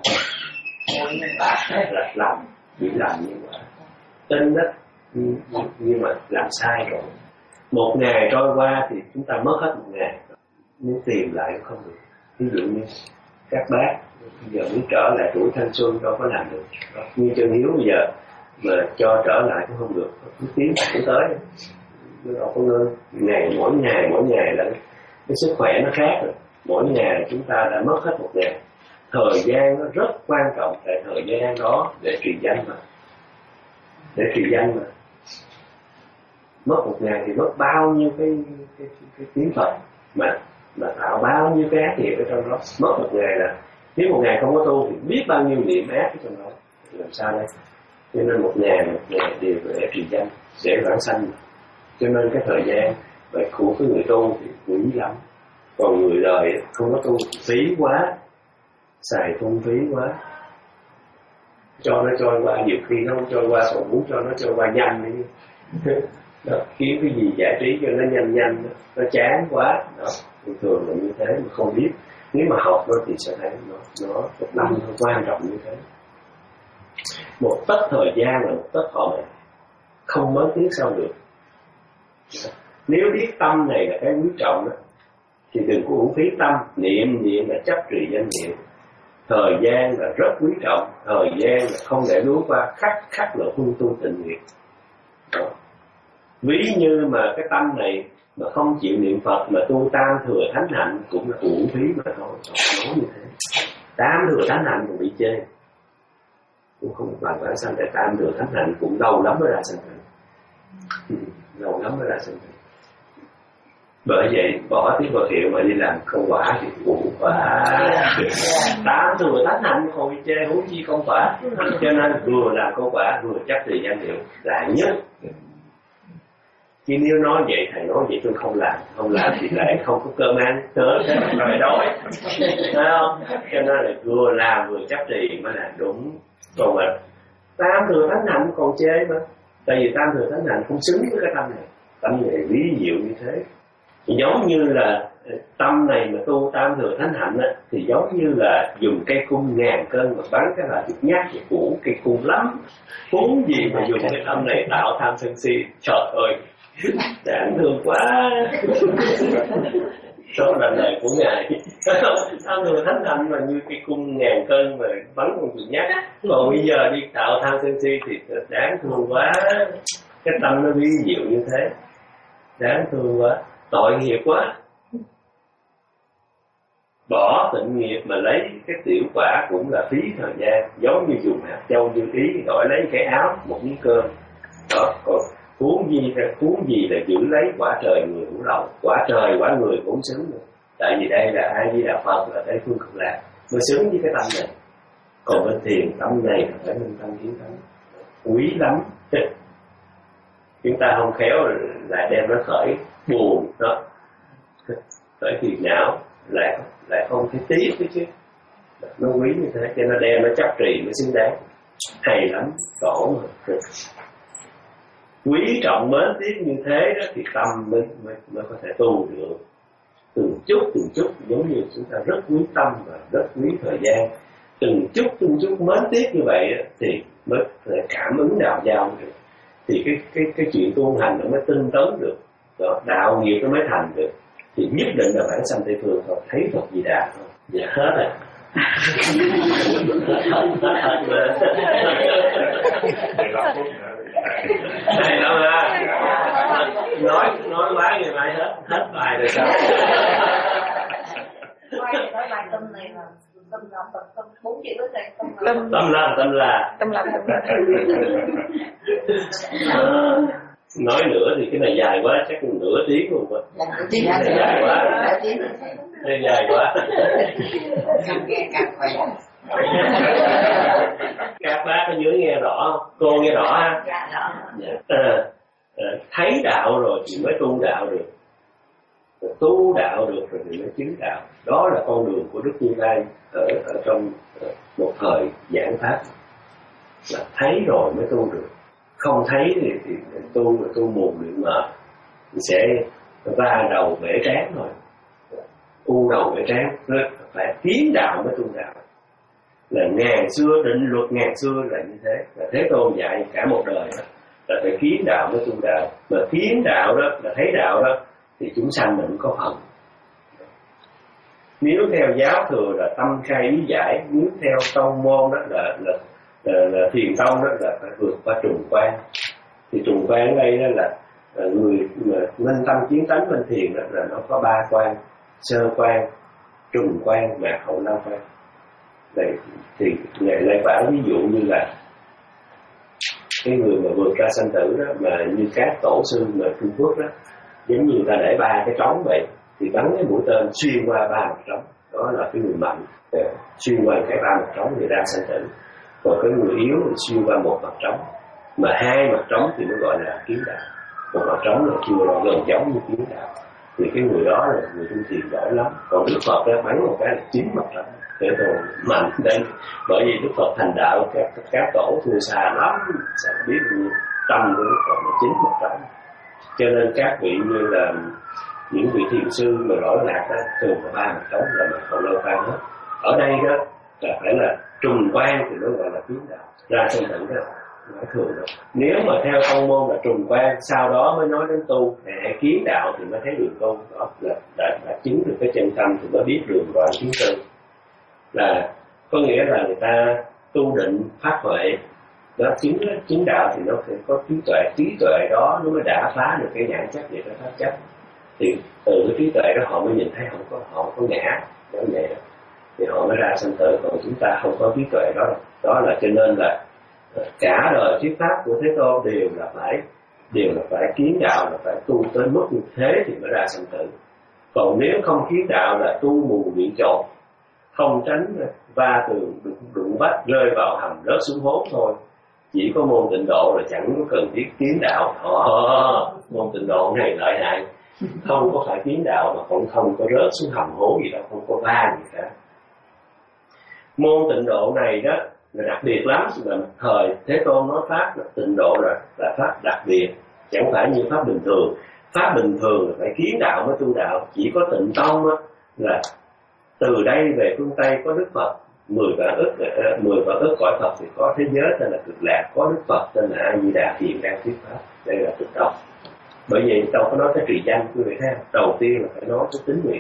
là lầm, chỉ lầm nhân quả, tin đó nhưng mà làm sai rồi. Một ngày trôi qua thì chúng ta mất hết một ngày, muốn tìm lại cũng không được. Ví dụ như các bác bây giờ muốn trở lại tuổi thanh xuân đâu có làm được. Như Trân Hiếu bây giờ mà cho trở lại cũng không được, cứ tiến thẳng tới, nó đâu có ngơi. Ngày mỗi ngày mỗi ngày là cái sức khỏe nó khác rồi. Mỗi ngày chúng ta đã mất hết một ngày. Thời gian nó rất quan trọng, tại thời gian đó để trì danh mà, để trì danh mà. Mất một ngày thì mất bao nhiêu cái cái, cái, cái tiếng Phật mà mà tạo bao nhiêu cái ác nghiệp ở trong đó. Mất một ngày là nếu một ngày không có tu thì biết bao nhiêu niệm ác ở trong đó, làm sao đây? Cho nên một ngày một ngày đều để trì danh, để vãng sanh. Cho nên cái thời gian vậy của cái người tu thì quý lắm, còn người đời không có tu phí quá, xài phung phí quá. cho nó trôi qua, nhiều khi nó không trôi qua còn muốn cho nó trôi qua nhanh đi. Đó, kiếm cái gì giải trí cho nó nhanh nhanh đó. Nó chán quá đó, thường là như thế mà không biết. Nếu mà học đó thì sẽ thấy nó nó một năm nó quan trọng như thế. Một tấc thời gian là một tấc thọ mệnh, không mới tiếc sao được. Nếu biết tâm này là cái quý trọng đó, thì đừng có uổng phí tâm. Niệm niệm là chấp trì danh niệm. Thời gian là rất quý trọng, thời gian là không để lúa qua, khắc khắc là huân tu tịnh nghiệp. Đó. Ví như mà cái tâm này mà không chịu niệm Phật mà tu tam thừa thánh hạnh cũng là uổng phí mà thôi. Nói như thế. Tam thừa thánh hạnh cũng bị chê, cũng không bằng bản sanh. Tại tam thừa thánh hạnh cũng lâu lắm mới ra sanh hạnh, ừ, lâu lắm mới ra sanh hạnh. Bởi vậy bỏ tiếng Phật hiệu mà đi làm công quả thì uổng quá. Tám thừa thánh hạnh còn bị chê, huống chi công quả. Cho nên vừa làm công quả vừa chấp trì danh hiệu là nhất. Chứ nếu nói vậy, thầy nói vậy tôi không làm, không làm thì lại không có cơm ăn, nữa thế rồi đói, thấy không? Cho nên là vừa làm vừa chấp trì mới là đúng. Còn mà tam thừa thánh hạnh còn chê mà, tại vì tam thừa thánh hạnh không xứng với cái tâm này. Tâm này ví dụ như thế, giống như là tâm này mà tu tam thừa thánh hạnh á, thì giống như là dùng cây cung ngàn cân mà bắn cái là được nhát thì cũ cây cung lắm. Huống gì mà dùng cái tâm này tạo tham sân si, trời ơi, đáng thương quá. Đó là lời của Ngài. Tham thừa thánh hạnh mà như cái cung ngàn cân mà bắn con chuột nhát. Còn bây giờ đi tạo tham sân si thì đáng thương quá. Cái tâm nó ví dụ như thế, đáng thương quá, tội nghiệp quá. Bỏ tịnh nghiệp mà lấy cái tiểu quả cũng là phí thời gian. Giống như dùng hạt châu như ý đổi lấy cái áo, một miếng cơm. Đó, còn huống gì huống gì là giữ lấy quả trời người hữu lậu, quả trời quả người cũng xứng được. Tại vì đây là A Di Đà Phật, là Tây Phương Cực Lạc mới xứng với cái tâm này. Còn bên thiền tâm này là phải minh tâm kiến tánh, quý lắm. Chúng ta không khéo lại đem nó khởi buồn đó, khởi phiền não, lại lại không thấy tiếc đấy chứ. Nó quý như thế cho nó đem nó chấp trì mới xứng đáng. Hay lắm, tổ mà. Quý trọng mến tiếc như thế đó thì tâm mới, mới, mới có thể tu được. Từng chút từng chút giống như chúng ta rất quý tâm và rất quý thời gian. Từng chút từng chút mến tiếc như vậy đó, thì mới thể cảm ứng đạo giao được. Thì cái cái cái chuyện tu hành nó mới tinh tấn được. Đó, đạo nghiệp nó mới thành được. Thì nhất định là bản sanh Tây Phương thôi, thấy Phật Di Đà thôi. Dạ hết rồi. Này đâu ra nói nói quá ngày mai hết hết bài rồi sao? Quay nói bài tâm này là tâm là tâm tâm bốn chữ đó thầy, tâm là tâm là tâm là tâm lòng tâm là nói nữa thì cái này dài quá, chắc cũng nửa tiếng luôn quá. Dài quá, này dài quá. Càng nghe càng khỏe. Các bác ở dưới nghe rõ không? Cô nghe rõ ha? dạ rõ. Dạ. À, à, thấy đạo rồi thì mới tu đạo được. Rồi tu đạo được rồi thì mới chứng đạo. Đó là con đường của Đức Như Lai ở, ở trong một thời giảng pháp. Là thấy rồi mới tu được. Không thấy thì, thì tu là tu mù luyện mờ, sẽ va đầu bể trán thôi, u đầu bể trán. Phải tiến đạo mới tu đạo. Là ngàn xưa định luật ngàn xưa là như thế, là Thế Tôn dạy cả một đời đó, là phải kiến đạo mới tu đạo. Mà kiến đạo đó là thấy đạo đó thì chúng sanh mình có phần. Nếu theo giáo thừa là tâm khai ý giải, nếu theo tông môn đó là là là, là thiền tông đó là phải vượt qua trùng quan. Thì trùng quan ở đây đó là, là người mà minh tâm kiến tánh bên thiền đó là nó có ba quan: sơ quan, trùng quan, mạt hậu lâm quan. Đấy, thì Ngài Lai bảo ví dụ như là cái người mà vượt ra sanh tử đó, mà như các tổ sư mà Trung Quốc đó, giống như người ta để ba cái trống vậy, thì bắn cái mũi tên xuyên qua ba mặt trống, đó là cái người mạnh, xuyên qua cái ba mặt trống thì ra sanh tử. Còn cái người yếu thì xuyên qua một mặt trống, mà hai mặt trống thì nó gọi là kiến đạo. Một mặt trống là chưa gần giống như kiến đạo, thì cái người đó là người tu thiền giỏi lắm. Còn Đức Phật đó bắn một cái là chín mặt trống. Thế rồi mạnh đến, bởi vì Đức Phật thành đạo các các tổ thua xa lắm, sao biết như trăm của Đức Phật là chín một trăm. Cho nên các vị như là những vị thiền sư mà lỗi lạc đó thường là ba một trống là mà không lâu phan hết. Ở đây đó là phải là trùng quan thì nó gọi là kiến đạo, ra sanh tử đó nói thường đó. Nếu mà theo tông môn là trùng quan, sau đó mới nói đến tu, hệ kiến đạo thì mới thấy đường tu, đó là đã, đã chứng được cái chân tâm thì mới biết đường đoạn kiến tư. Là có nghĩa là người ta tu định phát huệ, đó chứng chứng đạo thì nó phải có trí tuệ, trí tuệ đó nó mới đã phá được cái nhãn chấp về cái pháp chấp. Thì từ cái trí tuệ đó họ mới nhìn thấy không có họ có ngã, đó vậy đó. Thì họ mới ra sanh tử, còn chúng ta không có trí tuệ đó đâu. Đó là cho nên là cả đời thuyết pháp của Thế Tôn đều là phải đều là phải kiến đạo, là phải tu tới mức như thế thì mới ra sanh tử. Còn nếu không kiến đạo là tu mù miệng trộn, không tránh va tường đụng, đụng vách rơi vào hầm rớt xuống hố thôi. Chỉ có môn Tịnh Độ là chẳng có cần thiết kiến đạo. Ồ, môn Tịnh Độ này lợi hại, không có phải kiến đạo mà cũng không có rớt xuống hầm hố gì đâu, không có va gì cả. Môn Tịnh Độ này đó là đặc biệt lắm, là thời Thế Tôn nói pháp là Tịnh Độ là là pháp đặc biệt, chẳng phải như pháp bình thường. Pháp bình thường là phải kiến đạo mới tu đạo. Chỉ có Tịnh Tông á, là từ đây về phương Tây có Đức Phật mười vạn ức mười vạn ức cõi Phật thì có thế giới tên là Cực Lạc, có Đức Phật tên là A Di Đà hiện đang thuyết pháp. Đây là Tịnh Tông. Bởi vì đâu có nói tới trì danh, quý vị thấy không? Đầu tiên là phải nói tới tín nguyện.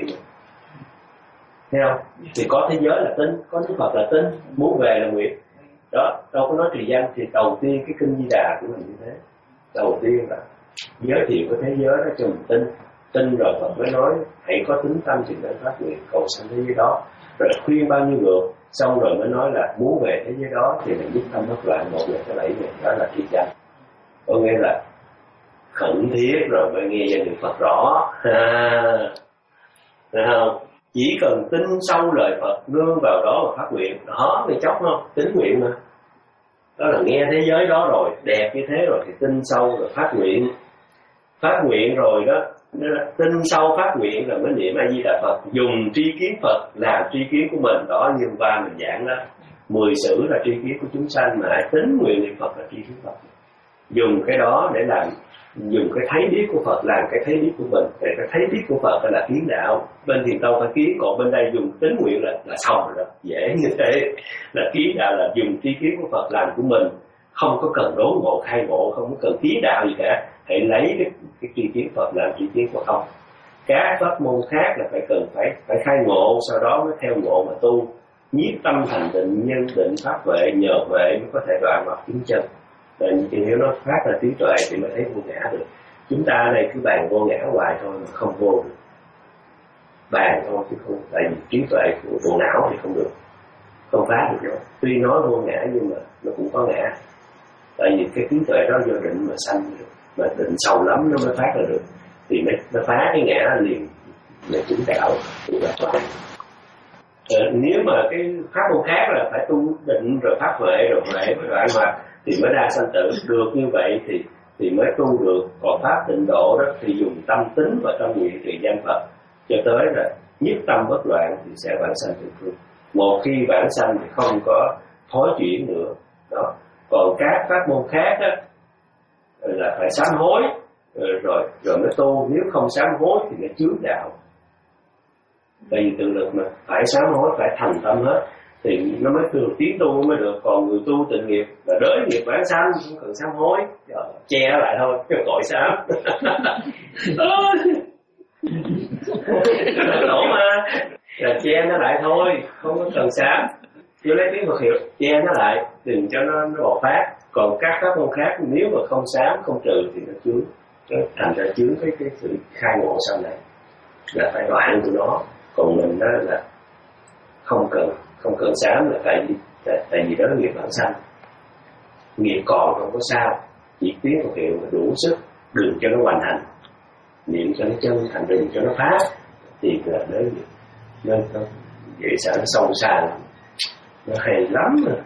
Thấy không? Thì có thế giới là tín, có Đức Phật là tín, muốn về là nguyện. Đó, đâu có nói trì danh thì đầu tiên cái kinh Di Đà cũng là như thế. Đầu tiên là giới thiệu cái thế giới đó cho mình tin, tin rồi Phật mới nói hãy có tính tâm thì nên phát nguyện cầu sanh thế giới đó, rồi khuyên bao nhiêu lượt, xong rồi mới nói là muốn về thế giới đó thì mình nhất tâm bất loạn một ngày tới bảy ngày, đó là trì danh. Có nghĩa là khẩn thiết rồi mới nghe danh niệm Phật rõ, ha, thấy không? Chỉ cần tin sâu lời Phật nương vào đó mà phát nguyện, đó mới chóc không? Tín nguyện mà. Đó là nghe thế giới đó rồi, đẹp như thế rồi thì tin sâu rồi phát nguyện. Phát nguyện rồi đó, tin sâu phát nguyện rồi mới niệm A Di Đà Phật, dùng tri kiến Phật làm tri kiến của mình. Đó như ba mình giảng đó, mười sự là tri kiến của chúng sanh, mà tính nguyện niệm Phật là tri kiến Phật. Dùng cái đó để làm, dùng cái thấy biết của Phật làm cái thấy biết của mình. Thì cái thấy biết của Phật là kiến đạo. Bên Thiền Tông phải kiến, còn bên đây dùng tính nguyện là, là xong rồi đó. Dễ như thế. Là kiến đạo là dùng tri kiến của Phật làm của mình. Không có cần đốn ngộ, khai ngộ, không có cần kiến đạo gì cả. Hãy lấy cái, cái tri kiến Phật làm tri kiến của không. Các pháp môn khác là phải cần phải phải khai ngộ, sau đó mới theo ngộ mà tu. Nhiếp tâm thành định, nhân định pháp vệ, nhờ vệ mới có thể đoạn hoặc chứng chân. Rồi như nếu nó phát ra trí tuệ thì mới thấy vô ngã được. Chúng ta ở đây cứ bàn vô ngã hoài thôi mà không vô được. Bàn thôi chứ không, tại vì trí tuệ của bộ não thì không được, không phá được đâu. Tuy nói vô ngã nhưng mà nó cũng có ngã. Tại vì cái trí tuệ đó do định mà sanh được, mà định sâu lắm nó mới phát ra được, thì mới nó phá cái ngã liền là chứng đạo. Ờ, nếu mà cái pháp môn khác là phải tu định rồi pháp huệ rồi huệ rồi đoạn hoạt thì mới ra sanh tử. Được như vậy thì thì mới tu được. Còn pháp Tịnh Độ đó thì dùng tâm tính và tâm nguyện trì danh Phật cho tới là nhất tâm bất loạn thì sẽ vãng sanh tịnh phương. Một khi vãng sanh thì không có thối chuyển nữa đó. Còn các pháp môn khác đó là phải sám hối rồi rồi, rồi mới tu. Nếu không sám hối thì nó chướng đạo. Tại vì tự lực mà phải sám hối, phải thành tâm hết thì nó mới được tiến tu mới được. Còn người tu tịnh nghiệp là đới nghiệp vãng sanh không cần sám hối, rồi che lại thôi cho tội sám. Lỗ mà là che nó lại thôi, không có cần sám. Chứ lấy tiếng Phật hiệu che nó lại, đừng cho nó nó bộc phát. Còn các pháp môn khác nếu mà không sám không trừ thì nó chướng, nó thành ra chướng cái cái sự khai ngộ sau này, là phải đoạn của nó. Còn mình đó là không cần không cần sám, là tại vì tại, tại vì đó là nghiệp vãng sanh. Nghiệp còn không có sao, chỉ tiếng Phật hiệu mà đủ sức, đừng cho nó hoành hành, niệm cho nó chân thành, đừng cho nó phá thì là đấy nghiệp. Nên nó vậy sao nó sâu xa lắm, nó hay lắm rồi.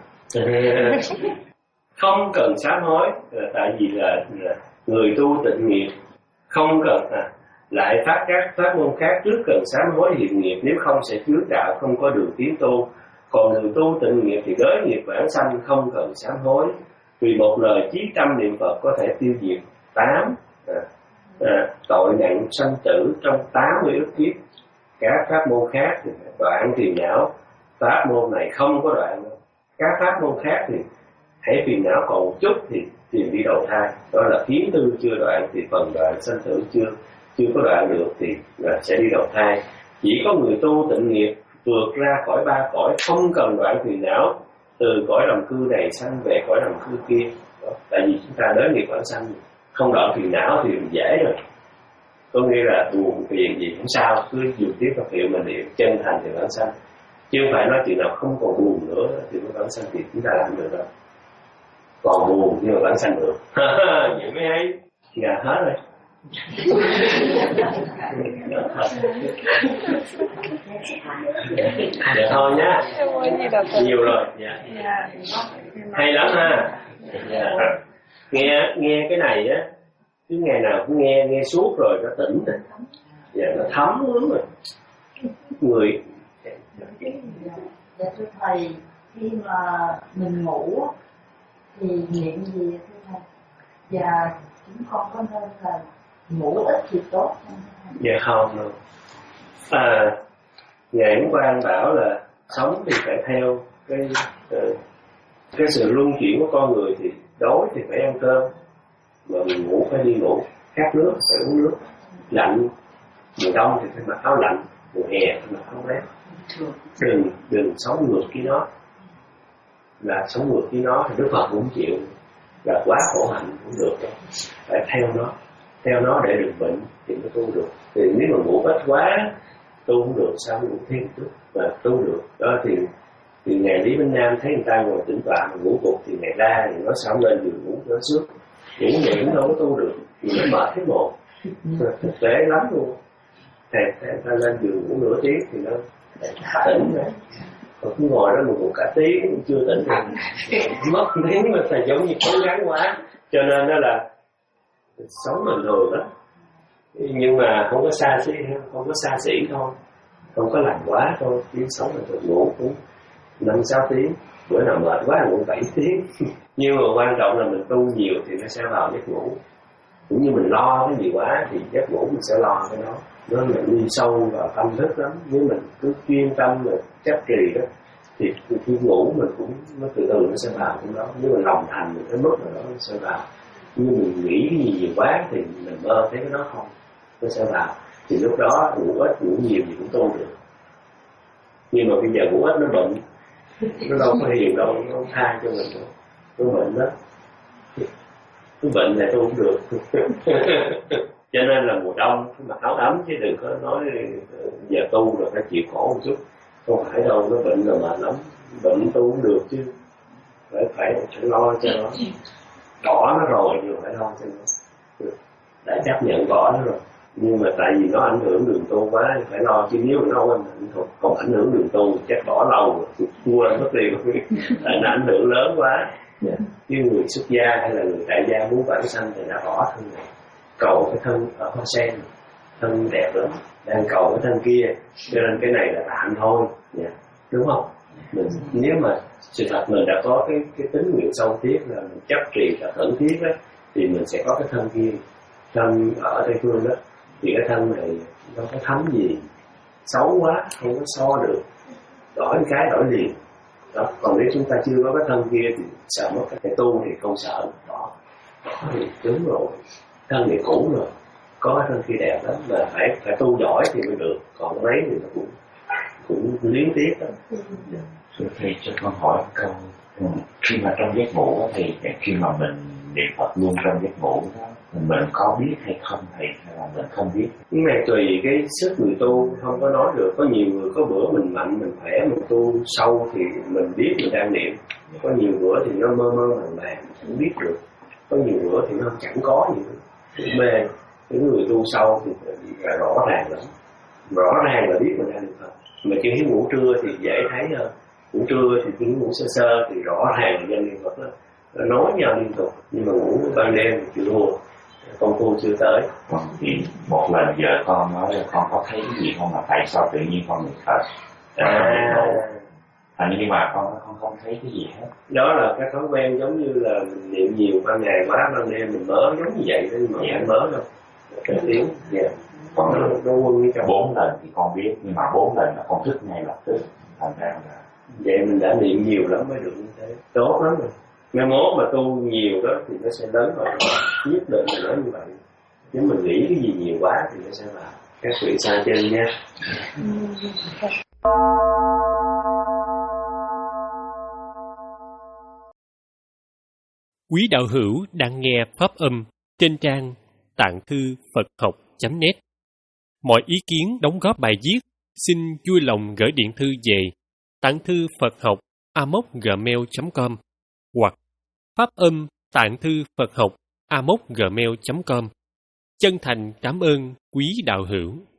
Không cần sám hối là tại vì là, là người tu tịnh nghiệp không cần à, lại phát các pháp môn khác trước cần sám hối hiện nghiệp, nếu không sẽ chướng đạo, không có đường tiến tu. Còn người tu tịnh nghiệp thì đới nghiệp vãng sanh, không cần sám hối. Vì một lời chí tâm niệm Phật có thể tiêu diệt tám à, à, tội nặng sanh tử trong tám mươi ức kiếp. Các pháp môn khác thì đoạn phiền não, pháp môn này không có đoạn. Các pháp môn khác thì hãy phiền não còn một chút thì tìm đi đầu thai, đó là kiến tư chưa đoạn thì phần đoạn sanh tử chưa chưa có đoạn được thì là sẽ đi đầu thai. Chỉ có người tu tịnh nghiệp vượt ra khỏi ba cõi, không cần đoạn phiền não, từ cõi đồng cư này sanh về cõi đồng cư kia. Đó, tại vì chúng ta đến nghiệp vãng sanh, không đoạn phiền não thì dễ rồi. Có nghĩa là buồn phiền gì không sao, cứ dùng tiếp Phật hiệu mình niệm chân thành thì vãng sanh. Chứ không phải nói chuyện nào không còn buồn nữa thì mới vãng sanh, thì chúng ta làm được đâu. Còn buồn nhưng mà vãng sanh được. Vậy mới hay. Gà hết rồi. Dạ thôi nhá. Nhiều rồi. Dạ. Hay lắm ha. Dạ. Nghe nghe cái này á, cứ ngày nào cũng nghe nghe suốt rồi nó tỉnh rồi. Dạ nó thấm lắm rồi. Người. Dạ thưa thầy, khi mà mình ngủ thì niệm gì thưa thầy? Và chúng con có nên là ngủ ít thì tốt không? Dạ không đâu. À, Ngài Ấn Quang bảo là sống thì phải theo cái uh, cái sự luân chuyển của con người, thì đói thì phải ăn cơm, mà mình ngủ phải đi ngủ, khát nước phải uống nước, lạnh mùa đông thì phải mặc áo lạnh, mùa hè phải mặc áo rét. Đừng đừng sống ngược với nó, là sống ngược với nó thì Đức Phật cũng chịu, là quá khổ hạnh cũng được đâu. Phải theo nó, theo nó để đừng bệnh thì mới tu được. Thì nếu mà ngủ ít quá tu không được, sao ngủ thêm chút và tu được. Đó thì thì ngày Lý Minh Nam thấy người ta ngồi tĩnh tọa mà ngủ gục thì ngày ra thì nó sao lên giường ngủ nó sướng, ngủ vậy cũng đâu có tu được, vì nó mệt cái một thực tế lắm luôn. Thầy ta lên giường ngủ nửa tiếng thì nó tỉnh rồi, còn cứ ngồi đó một ngủ cả tiếng cũng chưa tỉnh được, mất tiếng mà thầy giống như cố gắng quá, cho nên đó là sống bình thường đó, nhưng mà không có xa xỉ, không có xa xỉ thôi, không có làm quá thôi, tiếng sống bình thường, ngủ cũng năm sáu tiếng, bữa nào mệt quá ngủ bảy tiếng. Nhưng mà quan trọng là mình tu nhiều thì nó sẽ vào giấc ngủ. Cũng như mình lo cái gì quá thì giấc ngủ mình sẽ lo cái đó, nó là đi sâu vào tâm thức lắm. Nếu mình cứ chuyên tâm mà chấp trì đó thì khi ngủ mình cũng nó từ từ nó sẽ vào trong đó. Nếu mình lòng thành mình cái mức nào đó nó sẽ vào. Nhưng mình nghĩ cái gì nhiều quá thì mình mơ thấy cái đó không, nó sẽ vào. Thì lúc đó ngủ ít ngủ nhiều thì cũng tu được. Nhưng mà bây giờ ngủ ít nó bệnh, nó đâu có hiền đâu, nó không tha cho mình đâu, nó bệnh đó. Cái bệnh này tôi không được. Cho nên là mùa đông cứ mặc áo ấm, chứ đừng có nói giờ tu rồi phải chịu khổ một chút. Không phải đâu, nó bệnh là mệt lắm, bệnh tu không được chứ, phải phải phải lo cho nó. Bỏ nó rồi nhưng phải lo cho nó, đã chấp nhận bỏ nó rồi. Nhưng mà tại vì nó ảnh hưởng đường tu quá thì phải lo, chứ nếu nó không ảnh hưởng, không ảnh hưởng đường tu chắc bỏ lâu rồi, quên mất đi. Tại nó ảnh hưởng lớn quá. Yeah. Chứ người xuất gia hay là người tại gia muốn vãng sanh thì đã bỏ thân này, cầu cái thân ở hoa sen, thân đẹp lắm, đang cầu cái thân kia, cho nên cái này là tạm thôi, yeah. Đúng không? Mình nếu mà sự thật mình đã có cái cái tín nguyện sâu thiết là mình chấp trì là khẩn thiết đó, thì mình sẽ có cái thân kia, thân ở Tây Phương đó, thì cái thân này nó có thấm gì, xấu quá không có so được, đổi cái đổi liền. Đó. Còn nếu chúng ta chưa có cái thân kia thì sợ mất cái tu thì không sợ. Đó, đó thì đúng rồi, thân thì cũ rồi, có cái thân kia đẹp lắm mà phải phải tu giỏi thì mới được, còn mấy thì nó cũng cũng liếng tiếc đó. Thưa thầy cho con hỏi câu, khi mà trong giấc ngủ thì khi mà mình niệm Phật luôn trong giấc ngủ đó, mình có biết hay không thầy, hay là mình không biết? Cái này tùy cái sức người tu, không có nói được. Có nhiều người có bữa mình mạnh, mình khỏe, mình tu sâu thì mình biết mình đang niệm. Có nhiều bữa thì nó mơ mơ màng màng, không biết được. Có nhiều bữa thì nó chẳng có gì nữa, mê. Những người tu sâu thì là rõ ràng lắm, rõ ràng là biết mình đang niệm Phật. Mà chỉ khi ngủ trưa thì dễ thấy hơn. Ngủ trưa thì chỉ ngủ sơ sơ thì rõ ràng là danh niệm Phật đó, nó nói nhau liên tục. Nhưng mà ngủ ban đêm thì chưa thua, công phu chưa tới. Vâng, thì một lần vợ con nói là con có thấy cái gì không, mà tại sao tự nhiên con được thật À, à, nhưng mà con không không thấy cái gì hết. đó là cái thói quen giống như là mình niệm nhiều ban ngày quá, ban đêm mình mớ giống như vậy thôi, nhưng mà Dạ. không mớ đâu. Cái tiếng, dạ. Còn Nó, nó quân như trong. bốn lần thì con biết, nhưng mà bốn lần là con thức ngay lập tức, thành ra là Vậy mình đã niệm nhiều lắm mới được như thế. Tốt lắm rồi. Mai mốt mà tu nhiều đó thì nó sẽ lớn rồi. Nhất định là nói như vậy. Nếu mình nghĩ cái gì nhiều quá thì nó sẽ là các vị xa trên nha. Quý đạo hữu đang nghe pháp âm trên trang tạng thư Phật học chấm net. Mọi ý kiến đóng góp bài viết xin vui lòng gửi điện thư về tạng thư Phật học a m o c gmail chấm com hoặc pháp âm tạng thư Phật học a m o c gmail chấm com. Chân thành cảm ơn quý đạo hữu.